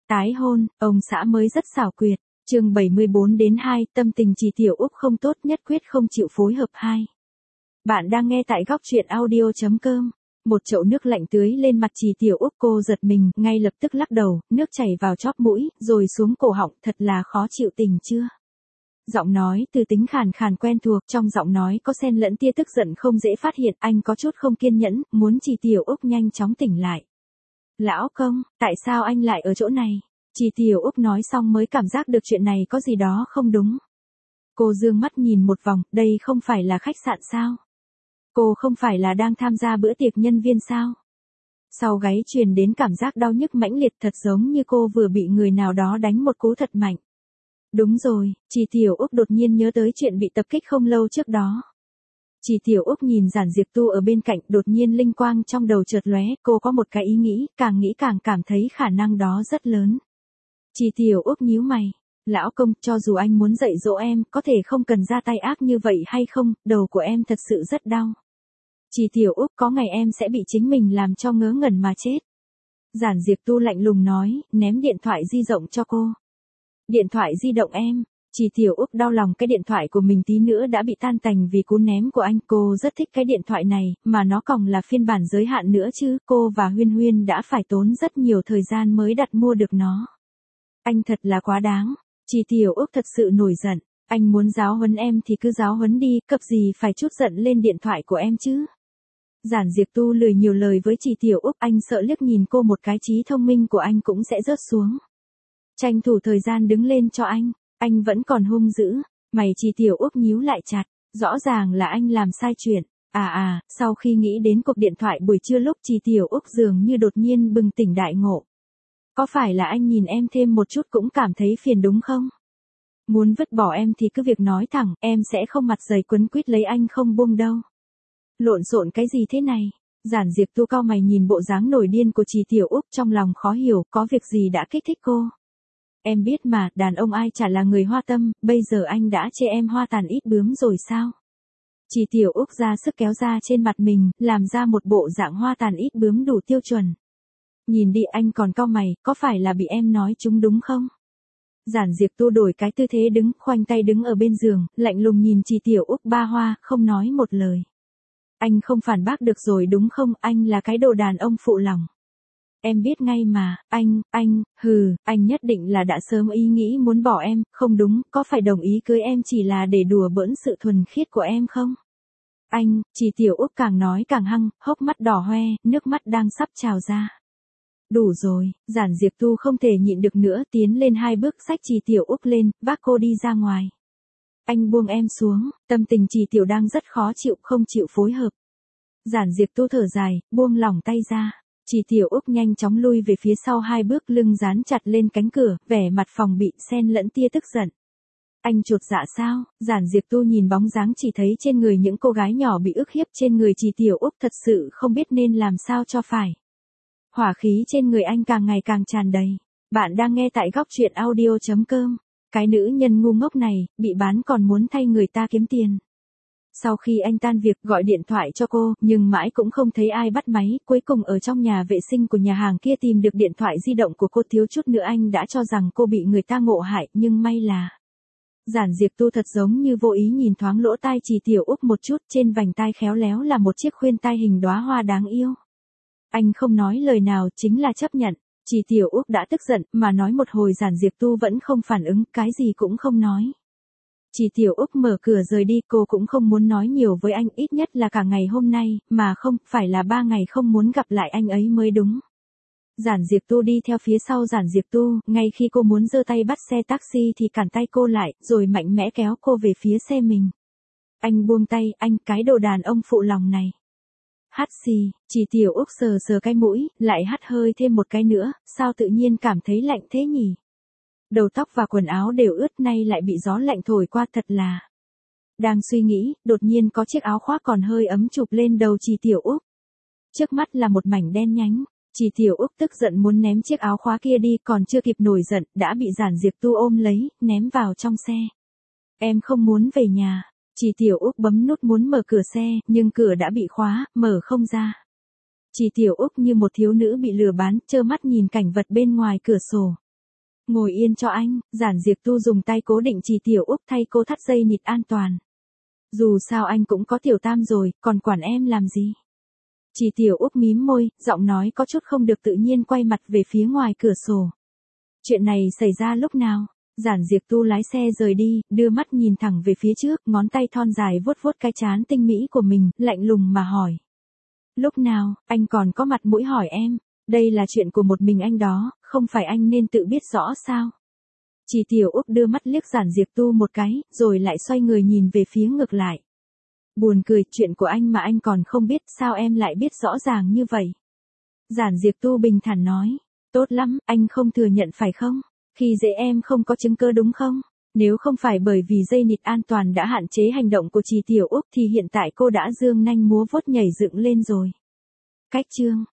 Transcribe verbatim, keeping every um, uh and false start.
Tái hôn, ông xã mới rất xảo quyệt. Chương bảy mươi bốn đến hai, tâm tình Trì Tiểu Úc không tốt, nhất quyết không chịu phối hợp hai. Bạn đang nghe tại góc truyện audio chấm com. Một chậu nước lạnh tưới lên mặt Trì Tiểu Úc, cô giật mình, ngay lập tức lắc đầu, nước chảy vào chóp mũi, rồi xuống cổ họng, thật là khó chịu tình chưa? Giọng nói từ tính khàn khàn quen thuộc, trong giọng nói có xen lẫn tia tức giận không dễ phát hiện, anh có chút không kiên nhẫn, muốn Trì Tiểu Úc nhanh chóng tỉnh lại. Lão công, tại sao anh lại ở chỗ này? Trì Tiểu Úc nói xong mới cảm giác được chuyện này có gì đó không đúng. Cô dương mắt nhìn một vòng, đây không phải là khách sạn sao? Cô không phải là đang tham gia bữa tiệc nhân viên sao? Sau gáy truyền đến cảm giác đau nhức mãnh liệt, thật giống như cô vừa bị người nào đó đánh một cú thật mạnh. Đúng rồi, Trì Tiểu Úc đột nhiên nhớ tới chuyện bị tập kích không lâu trước đó. Trì Tiểu Úc nhìn Giản Diệp Tu ở bên cạnh, đột nhiên linh quang trong đầu chợt lóe, cô có một cái ý nghĩ, càng nghĩ càng cảm thấy khả năng đó rất lớn. Trì Tiểu Úc nhíu mày, lão công, cho dù anh muốn dạy dỗ em, có thể không cần ra tay ác như vậy hay không, đầu của em thật sự rất đau. Trì Tiểu Úc, có ngày em sẽ bị chính mình làm cho ngớ ngẩn mà chết. Giản Diệp Tu lạnh lùng nói, ném điện thoại di động cho cô. Điện thoại di động em? Trì Tiểu Úc đau lòng, cái điện thoại của mình tí nữa đã bị tan tành vì cú ném của anh. Cô rất thích cái điện thoại này, mà nó còn là phiên bản giới hạn nữa chứ. Cô và Huyên Huyên đã phải tốn rất nhiều thời gian mới đặt mua được nó. Anh thật là quá đáng. Trì Tiểu Úc thật sự nổi giận. Anh muốn giáo huấn em thì cứ giáo huấn đi, cập gì phải chút giận lên điện thoại của em chứ. Giản Diệp Tu lười nhiều lời với Trì Tiểu Úc, anh sợ liếc nhìn cô một cái trí thông minh của anh cũng sẽ rớt xuống. Tranh thủ thời gian đứng lên cho anh. Anh vẫn còn hung dữ. Mày Trì Tiểu Úc nhíu lại chặt. Rõ ràng là anh làm sai chuyện. À à, sau khi nghĩ đến cuộc điện thoại buổi trưa lúc Trì Tiểu Úc dường như đột nhiên bừng tỉnh đại ngộ. Có phải là anh nhìn em thêm một chút cũng cảm thấy phiền đúng không? Muốn vứt bỏ em thì cứ việc nói thẳng, em sẽ không mặt dày quấn quýt lấy anh không buông đâu. Lộn xộn cái gì thế này? Giản Diệp Tu cau mày nhìn bộ dáng nổi điên của Trì Tiểu Úc, trong lòng khó hiểu, có việc gì đã kích thích cô? Em biết mà, đàn ông ai chả là người hoa tâm, bây giờ anh đã chê em hoa tàn ít bướm rồi sao? Trì Tiểu Úc ra sức kéo ra trên mặt mình, làm ra một bộ dạng hoa tàn ít bướm đủ tiêu chuẩn. Nhìn đi, anh còn cau mày, có phải là bị em nói trúng đúng không? Giản Diệp Tu đổi cái tư thế đứng, khoanh tay đứng ở bên giường, lạnh lùng nhìn Trì Tiểu Úc ba hoa, không nói một lời. Anh không phản bác được rồi đúng không, anh là cái đồ đàn ông phụ lòng. Em biết ngay mà, anh, anh, hừ, anh nhất định là đã sớm ý nghĩ muốn bỏ em, không đúng, có phải đồng ý cưới em chỉ là để đùa bỡn sự thuần khiết của em không? Anh, Trì Tiểu Úc càng nói càng hăng, hốc mắt đỏ hoe, nước mắt đang sắp trào ra. Đủ rồi, Giản Diệp Tu không thể nhịn được nữa, tiến lên hai bước xách Trì Tiểu Úc lên, vác cô đi ra ngoài. Anh buông em xuống, tâm tình Trì Tiểu đang rất khó chịu, không chịu phối hợp. Giản Diệp Tu thở dài, buông lỏng tay ra. Trì Tiểu Úc nhanh chóng lui về phía sau hai bước, lưng dán chặt lên cánh cửa, vẻ mặt phòng bị, xen lẫn tia tức giận. Anh chột dạ sao? Giản Diệp Tu nhìn bóng dáng chỉ thấy trên người những cô gái nhỏ bị ức hiếp trên người Trì Tiểu Úc, thật sự không biết nên làm sao cho phải. Hỏa khí trên người anh càng ngày càng tràn đầy. Bạn đang nghe tại góc truyện audio chấm com. Cái nữ nhân ngu ngốc này, bị bán còn muốn thay người ta kiếm tiền. Sau khi anh tan việc gọi điện thoại cho cô, nhưng mãi cũng không thấy ai bắt máy, cuối cùng ở trong nhà vệ sinh của nhà hàng kia tìm được điện thoại di động của cô, thiếu chút nữa anh đã cho rằng cô bị người ta ngộ hại, nhưng may là... Giản Diệp Tu thật giống như vô ý nhìn thoáng lỗ tai Trì Tiểu Úc một chút, trên vành tai khéo léo là một chiếc khuyên tai hình đóa hoa đáng yêu. Anh không nói lời nào, chính là chấp nhận. Trì Tiểu Úc đã tức giận, mà nói một hồi Giản Diệp Tu vẫn không phản ứng, cái gì cũng không nói. Trì Tiểu Úc mở cửa rời đi, cô cũng không muốn nói nhiều với anh, ít nhất là cả ngày hôm nay, mà không, phải là ba ngày không muốn gặp lại anh ấy mới đúng. Giản Diệp Tu đi theo phía sau Giản Diệp Tu, ngay khi cô muốn giơ tay bắt xe taxi thì cản tay cô lại, rồi mạnh mẽ kéo cô về phía xe mình. Anh buông tay, anh, cái đồ đàn ông phụ lòng này. Hắt xì, Trì Tiểu Úc sờ sờ cái mũi, lại hắt hơi thêm một cái nữa, sao tự nhiên cảm thấy lạnh thế nhỉ? Đầu tóc và quần áo đều ướt, nay lại bị gió lạnh thổi qua, thật là... Đang suy nghĩ, đột nhiên có chiếc áo khoác còn hơi ấm chụp lên đầu Trì Tiểu Úc. Trước mắt là một mảnh đen nhánh, Trì Tiểu Úc tức giận muốn ném chiếc áo khoác kia đi, còn chưa kịp nổi giận, đã bị Giản Diệp Tu ôm lấy, ném vào trong xe. Em không muốn về nhà. Trì Tiểu Úc bấm nút muốn mở cửa xe, nhưng cửa đã bị khóa, mở không ra. Trì Tiểu Úc như một thiếu nữ bị lừa bán, trơ mắt nhìn cảnh vật bên ngoài cửa sổ. Ngồi yên cho anh, Giản Diệp Tu dùng tay cố định Trì Tiểu Úc thay cô thắt dây nịt an toàn. Dù sao anh cũng có Tiểu Tam rồi, còn quản em làm gì? Trì Tiểu Úc mím môi, giọng nói có chút không được tự nhiên quay mặt về phía ngoài cửa sổ. Chuyện này xảy ra lúc nào? Giản Diệp Tu lái xe rời đi, đưa mắt nhìn thẳng về phía trước, ngón tay thon dài vuốt vuốt cái trán tinh mỹ của mình, lạnh lùng mà hỏi. Lúc nào, anh còn có mặt mũi hỏi em, đây là chuyện của một mình anh đó, không phải anh nên tự biết rõ sao? Trì Tiểu Úc đưa mắt liếc Giản Diệp Tu một cái, rồi lại xoay người nhìn về phía ngược lại. Buồn cười, chuyện của anh mà anh còn không biết, sao em lại biết rõ ràng như vậy? Giản Diệp Tu bình thản nói, tốt lắm, anh không thừa nhận phải không? Khi dễ em không có chứng cứ đúng không? Nếu không phải bởi vì dây nịt an toàn đã hạn chế hành động của Trì Tiểu Úc thì hiện tại cô đã dương nanh múa vuốt nhảy dựng lên rồi. Cách chương